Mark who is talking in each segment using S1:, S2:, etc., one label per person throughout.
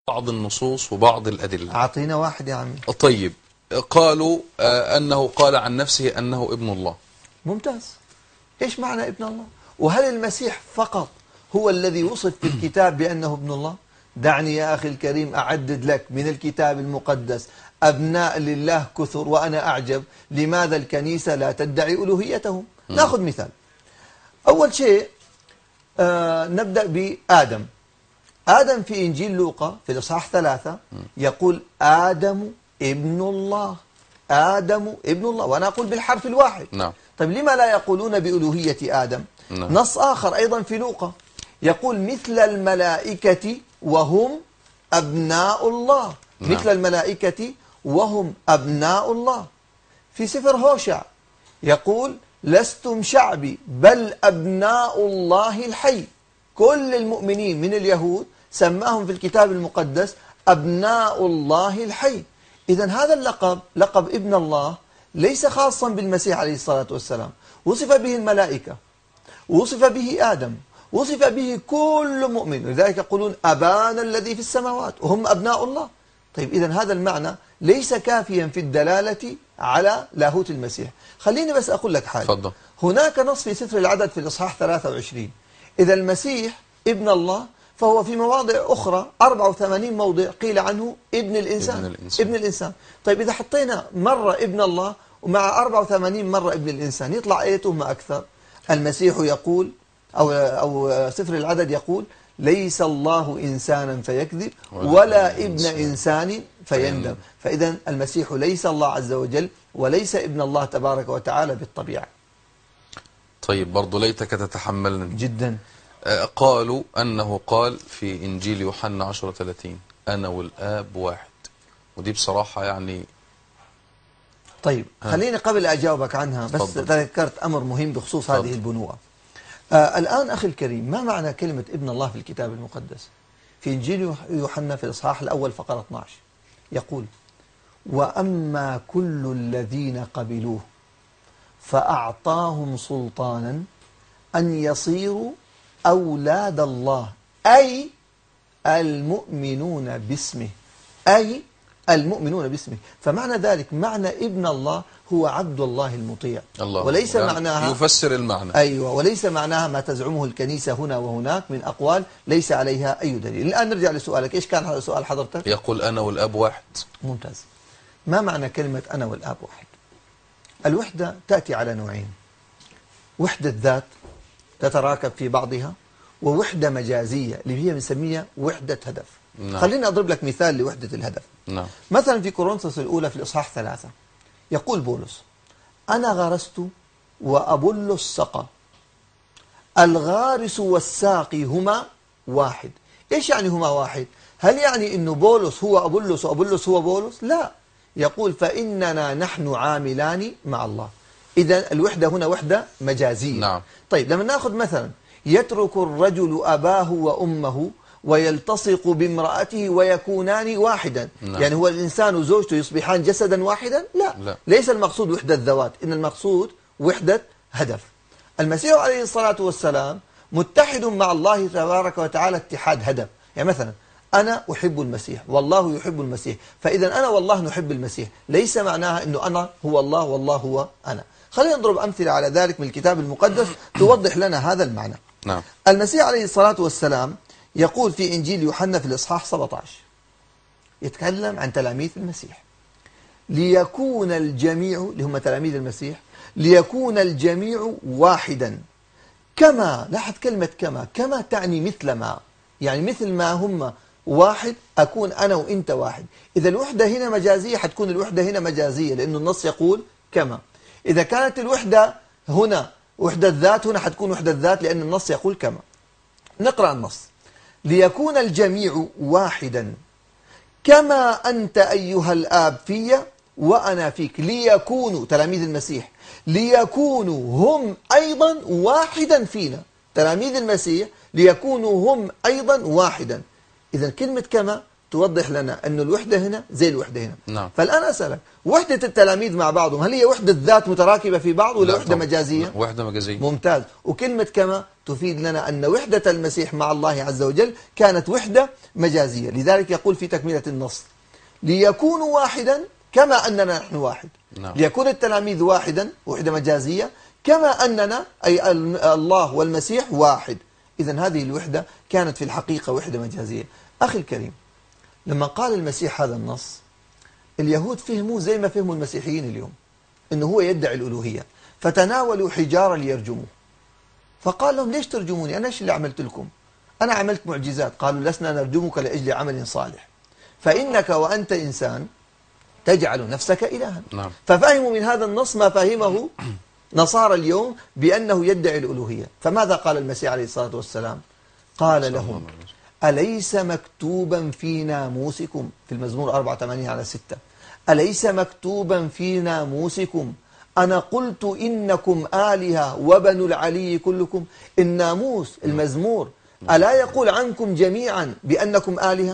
S1: بعض النصوص وبعض الأدلة.
S2: أعطينا واحد يا عمي.
S1: طيب، قالوا أنه قال عن نفسه أنه ابن الله.
S2: ممتاز. إيش معنى ابن الله؟ وهل المسيح فقط هو الذي وصف في الكتاب بأنه ابن الله؟ دعني يا أخي الكريم أعدد لك من الكتاب المقدس أبناء لله كثر وأنا أعجب لماذا الكنيسة لا تدعي ألوهيتهم. نأخذ مثال. أول شيء نبدأ بآدم. آدم في إنجيل لوقا في الإصحاح 3 يقول آدم ابن الله. آدم ابن الله، وأنا أقول بالحرف الواحد.
S1: نعم.
S2: طيب لما لا يقولون بألوهية آدم؟
S1: نعم.
S2: نص آخر أيضا في لوقا يقول مثل الملائكة وهم أبناء الله.
S1: نعم.
S2: مثل الملائكة وهم أبناء الله. في سفر هوشع يقول لستم شعبي بل أبناء الله الحي. كل المؤمنين من اليهود سماهم في الكتاب المقدس أبناء الله الحي. إذن هذا اللقب، لقب ابن الله، ليس خاصا بالمسيح عليه الصلاة والسلام. وصف به الملائكة، وصف به آدم، وصف به كل مؤمن، لذلك يقولون أبانا الذي في السماوات وهم أبناء الله. طيب إذن هذا المعنى ليس كافيا في الدلالة على لاهوت المسيح. خليني بس أقول لك حاجة.
S1: فضل.
S2: هناك نص في سفر العدد في الإصحاح 23 إذا المسيح ابن الله فهو في مواضع أخرى 84 موضع قيل عنه ابن الإنسان. ابن الإنسان. طيب إذا حطينا مرة ابن الله ومع 84 مرة ابن الإنسان يطلع أيتهما أكثر؟ المسيح يقول أو سفر العدد يقول ليس الله إنسانا فيكذب ولا ابن إنسان فيندم. فإذا المسيح ليس الله عز وجل وليس ابن الله تبارك وتعالى بالطبيعة.
S1: طيب برضو ليتك تتحملني
S2: جدا.
S1: قالوا أنه قال في إنجيل يوحنا 10:30 أنا والآب واحد، ودي بصراحة يعني.
S2: طيب خليني قبل أجاوبك عنها بس
S1: فضل.
S2: ذكرت أمر مهم بخصوص
S1: فضل.
S2: هذه البنوة. الآن أخي الكريم، ما معنى كلمة ابن الله في الكتاب المقدس؟ في إنجيل يوحنا في الإصحاح الأول فقرة 12 يقول وأما كل الذين قبلوه فأعطاهم سلطانا أن يصيروا أولاد الله أي المؤمنون باسمه. أي المؤمنون باسمه. فمعنى ذلك معنى ابن الله هو عبد الله المطيع.
S1: الله.
S2: وليس
S1: يعني
S2: معناها
S1: يفسر المعنى.
S2: أيوة، وليس معناها ما تزعمه الكنيسة هنا وهناك من أقوال ليس عليها أي دليل. الآن نرجع لسؤالك. إيش كان هذا سؤال حضرتك؟
S1: يقول أنا والآب واحد.
S2: ممتاز. ما معنى كلمة أنا والآب واحد؟ الوحدة تأتي على نوعين: وحدة ذات تتراكب في بعضها، ووحدة مجازية اللي هي بنسميها وحدة هدف.
S1: نعم.
S2: خليني أضرب لك مثال لوحدة الهدف.
S1: نعم.
S2: مثلا في كورنثوس الأولى في الإصحاح 3 يقول بولس أنا غرست وأبولس سقى الغارس والساقي هما واحد. إيش يعني هما واحد؟ هل يعني أنه بولس هو أبولس وأبولس هو بولس؟ لا. يقول فإننا نحن عاملان مع الله. إذا الوحدة هنا وحدة مجازية.
S1: نعم.
S2: طيب لما نأخذ مثلا يترك الرجل أباه وأمه ويلتصق بامرأته ويكونان واحدا.
S1: نعم.
S2: يعني هو الإنسان وزوجته يصبحان جسدا واحدا؟ لا. ليس المقصود وحدة ذوات، إن المقصود وحدة هدف. المسيح عليه الصلاة والسلام متحد مع الله تبارك وتعالى اتحاد هدف. يعني مثلا أنا أحب المسيح والله يحب المسيح، فإذا أنا والله نحب المسيح، ليس معناها أنه أنا هو الله والله هو أنا. خلينا نضرب أمثلة على ذلك من الكتاب المقدس توضح لنا هذا المعنى.
S1: نعم.
S2: المسيح عليه الصلاة والسلام يقول في إنجيل يوحنا في الإصحاح 17 يتكلم عن تلاميذ المسيح ليكون الجميع اللي هم تلاميذ المسيح ليكون الجميع واحدا كما. لاحظ كلمة كما تعني مثل ما، يعني مثل ما هم واحد أكون أنا وإنت واحد. إذا الوحدة هنا مجازية حتكون الوحدة هنا مجازية لأنه النص يقول كما. إذا كانت الوحدة هنا وحدة ذات هنا حتكون وحدة ذات لأن النص يقول كما. نقرأ النص ليكون الجميع واحدا كما أنت أيها الآب في وأنا فيك. ليكونوا تلاميذ المسيح ليكونوا هم أيضا واحدا فينا. تلاميذ المسيح ليكونوا هم أيضا واحدا. إذا كلمة كما توضح لنا أن الوحدة هنا زي الوحدة هنا.
S1: نعم.
S2: فالآن أسألك، وحدة التلاميذ مع بعضهم هل هي وحدة ذات متراكبة في بعض ولا
S1: لا
S2: وحدة
S1: طبعا.
S2: مجازية؟
S1: وحدة مجازية.
S2: ممتاز. وكلمة كما تفيد لنا أن وحدة المسيح مع الله عز وجل كانت وحدة مجازية. لذلك يقول في تكملة النص: ليكونوا واحدا كما أننا نحن واحد.
S1: نعم.
S2: ليكون التلاميذ واحدا، وحدة مجازية، كما أننا أي الله والمسيح واحد. إذن هذه الوحدة كانت في الحقيقة وحدة مجازية. أخي الكريم، لما قال المسيح هذا النص، اليهود فهموا زي ما فهموا المسيحيين اليوم، إنه هو يدعي الألوهية، فتناولوا حجارة ليرجموه. فقال لهم: ليش ترجموني؟ أنا إيش اللي عملت لكم؟ أنا عملت معجزات. قالوا: لسنا نرجمك لأجل عمل صالح، فإنك وأنت إنسان تجعل نفسك إلها.
S1: نعم.
S2: ففهموا من هذا النص ما فهمه نصارى اليوم بأنه يدعي الألوهية. فماذا قال المسيح عليه الصلاة والسلام؟ قال لهم: أليس مكتوبا في ناموسكم، في المزمور 84:6، أليس مكتوبا في ناموسكم أنا قلت إنكم آلهة وبنو العلي كلكم؟ الناموس، المزمور، ألا يقول عنكم جميعا بأنكم آلهة؟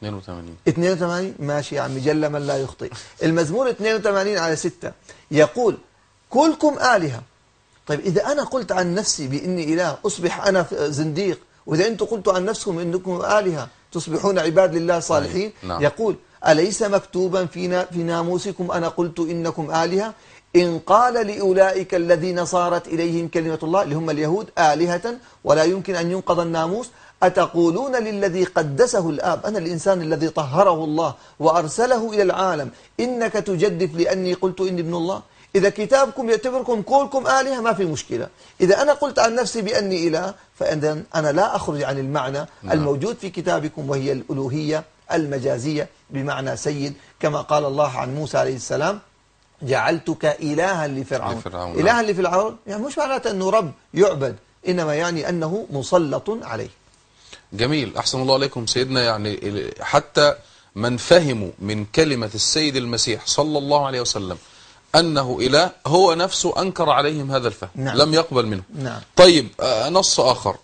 S2: 82 ماشي يا عمي، جل من لا يخطئ. المزمور 82:6 يقول كلكم آلهة. طيب إذا أنا قلت عن نفسي بإني إله أصبح أنا زنديق، وإذا أنتم قلتوا عن نفسكم إنكم آلهة تصبحون عباد لله صالحين.
S1: نعم.
S2: يقول: أليس مكتوبا في ناموسكم أنا قلت إنكم آلهة؟ إن قال لأولئك الذين صارت إليهم كلمة الله، اللي هم اليهود، آلهة ولا يمكن أن ينقض الناموس، أتقولون للذي قدسه الآب، أنا الإنسان الذي طهره الله وأرسله إلى العالم، إنك تجدف لأني قلت إني ابن الله؟ إذا كتابكم يعتبركم كلكم آلهة ما في مشكلة. إذا أنا قلت عن نفسي بأني إله، فإذا أنا لا أخرج عن المعنى الموجود في كتابكم، وهي الألوهية المجازية بمعنى سيد، كما قال الله عن موسى عليه السلام: جعلتك إلها لفرعون. إلها لفرعون يعني مش معناته أنه رب يعبد، إنما يعني أنه مسلط عليه.
S1: جميل، أحسن الله عليكم سيدنا. يعني حتى من فهموا من كلمة السيد المسيح صلى الله عليه وسلم أنه إله، هو نفسه أنكر عليهم هذا الفهم.
S2: نعم.
S1: لم يقبل منه.
S2: نعم.
S1: طيب، نص آخر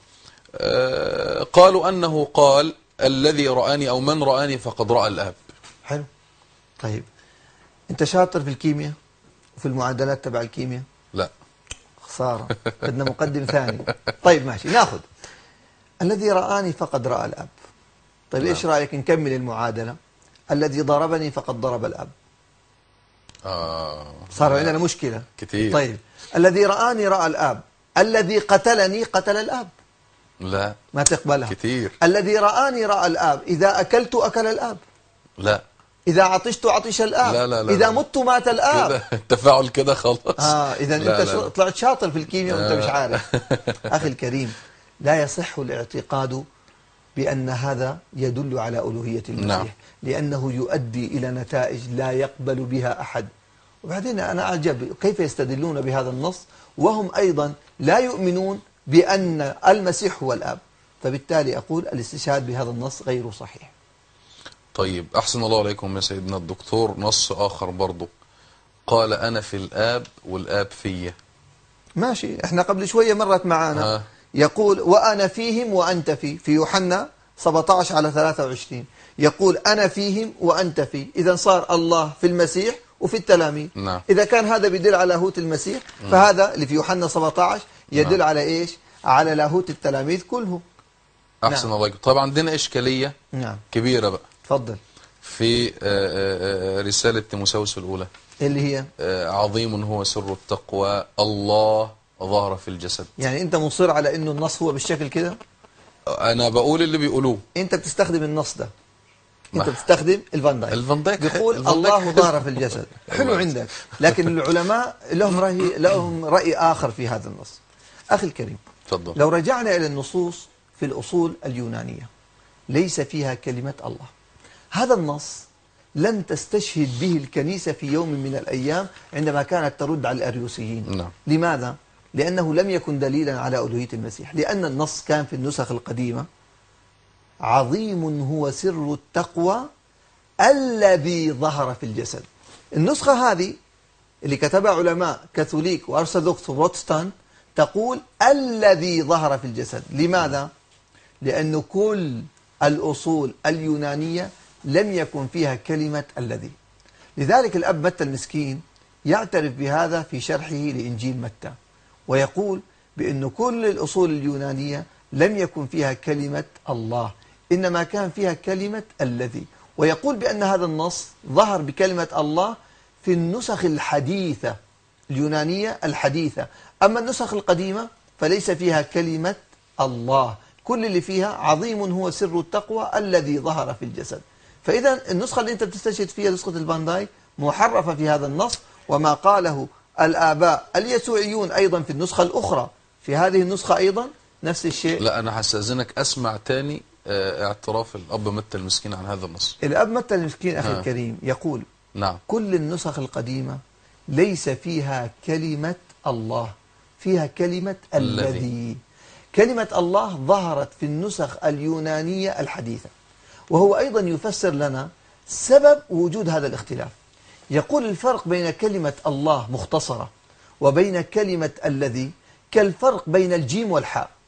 S1: قالوا أنه قال: الذي رآني أو من رآني فقد رأى الآب.
S2: حلو. طيب أنت شاطر في الكيمياء وفي المعادلات تبع الكيمياء؟
S1: لا.
S2: خسارة، بدنا مقدم ثاني. طيب ماشي، ناخذ الذي رآني فقد رأى الأب. طيب إيش رأيك نكمل المعادلة؟ الذي ضربني فقد ضرب الأب. صار عندنا مشكلة
S1: كتير.
S2: طيب الذي رآني رأى الآب، الذي قتلني قتل الآب.
S1: لا،
S2: ما تقبلها.
S1: كتير.
S2: الذي رآني رأى الآب، إذا أكلت أكل الآب.
S1: لا.
S2: إذا عطشت عطش الآب.
S1: لا لا لا.
S2: إذا مت مات الآب.
S1: كده التفاعل كده خلاص.
S2: إذا أنت طلعت شاطر في الكيمياء وأنت مش عارف. أخي الكريم، لا يصح الاعتقاد بأن هذا يدل على ألوهية المسيح.
S1: نعم.
S2: لأنه يؤدي إلى نتائج لا يقبل بها أحد. وبعدين أنا أعجب كيف يستدلون بهذا النص وهم أيضا لا يؤمنون بأن المسيح هو الآب. فبالتالي أقول الاستشهاد بهذا النص غير صحيح.
S1: طيب، أحسن الله عليكم يا سيدنا الدكتور. نص آخر برضو قال: أنا في الآب والآب فيا.
S2: ماشي، احنا قبل شوية مرت معانا يقول: وأنا فيهم وأنت في يوحنا 17:23 يقول: أنا فيهم وأنت في. إذا صار الله في المسيح وفي التلاميذ.
S1: نعم.
S2: إذا كان هذا بيدل على لاهوت المسيح، فهذا اللي في يوحنا 17 يدل
S1: نعم.
S2: على إيش؟ على لاهوت التلاميذ كله.
S1: أحسن الله عليكم. طبعا عندنا إشكالية كبيرة بقى.
S2: تفضل.
S1: في رسالة تيموثاوس الأولى
S2: اللي هي
S1: عظيم هو سر التقوى، الله ظهر في الجسد.
S2: يعني أنت مصر على إنه النص هو بالشكل كده؟
S1: أنا بقول اللي بيقولوه.
S2: أنت بتستخدم النص ده، أنت بتستخدم الفان دايك بيقول الله ظهر في الجسد. حلو عندك، لكن العلماء لهم رأي آخر في هذا النص. أخي الكريم،
S1: تفضل.
S2: لو رجعنا إلى النصوص في الأصول اليونانية ليس فيها كلمة الله. هذا النص لم تستشهد به الكنيسة في يوم من الأيام عندما كانت ترد على الأريوسيين.
S1: نعم.
S2: لماذا؟ لأنه لم يكن دليلا على ألوهية المسيح، لأن النص كان في النسخ القديمة: عظيم هو سر التقوى الذي ظهر في الجسد. النسخة هذه اللي كتبها علماء كاثوليك وأرثوذكس وبروتستانت تقول الذي ظهر في الجسد. لماذا؟ لأن كل الأصول اليونانية لم يكن فيها كلمة الذي. لذلك الأب متى المسكين يعترف بهذا في شرحه لإنجيل متى، ويقول بأن كل الأصول اليونانية لم يكن فيها كلمة الله، إنما كان فيها كلمة الذي. ويقول بأن هذا النص ظهر بكلمة الله في النسخ الحديثة اليونانية الحديثة، أما النسخ القديمة فليس فيها كلمة الله، كل اللي فيها عظيم هو سر التقوى الذي ظهر في الجسد. فإذا النسخة اللي أنت بتستشهد فيها نسخة الفان دايك محرفة في هذا النص، وما قاله الآباء اليسوعيون أيضا في النسخة الأخرى في هذه النسخة أيضا نفس الشيء.
S1: لا أنا هستأذنك أسمع تاني اعتراف الأب متى المسكين عن هذا النص.
S2: الأب متى المسكين أخي الكريم يقول
S1: نعم
S2: كل النسخ القديمة ليس فيها كلمة الله، فيها كلمة الذي. كلمة الله ظهرت في النسخ اليونانية الحديثة. وهو أيضا يفسر لنا سبب وجود هذا الاختلاف. يقول الفرق بين كلمة الله مختصرة وبين كلمة الذي كالفرق بين الجيم والحاء.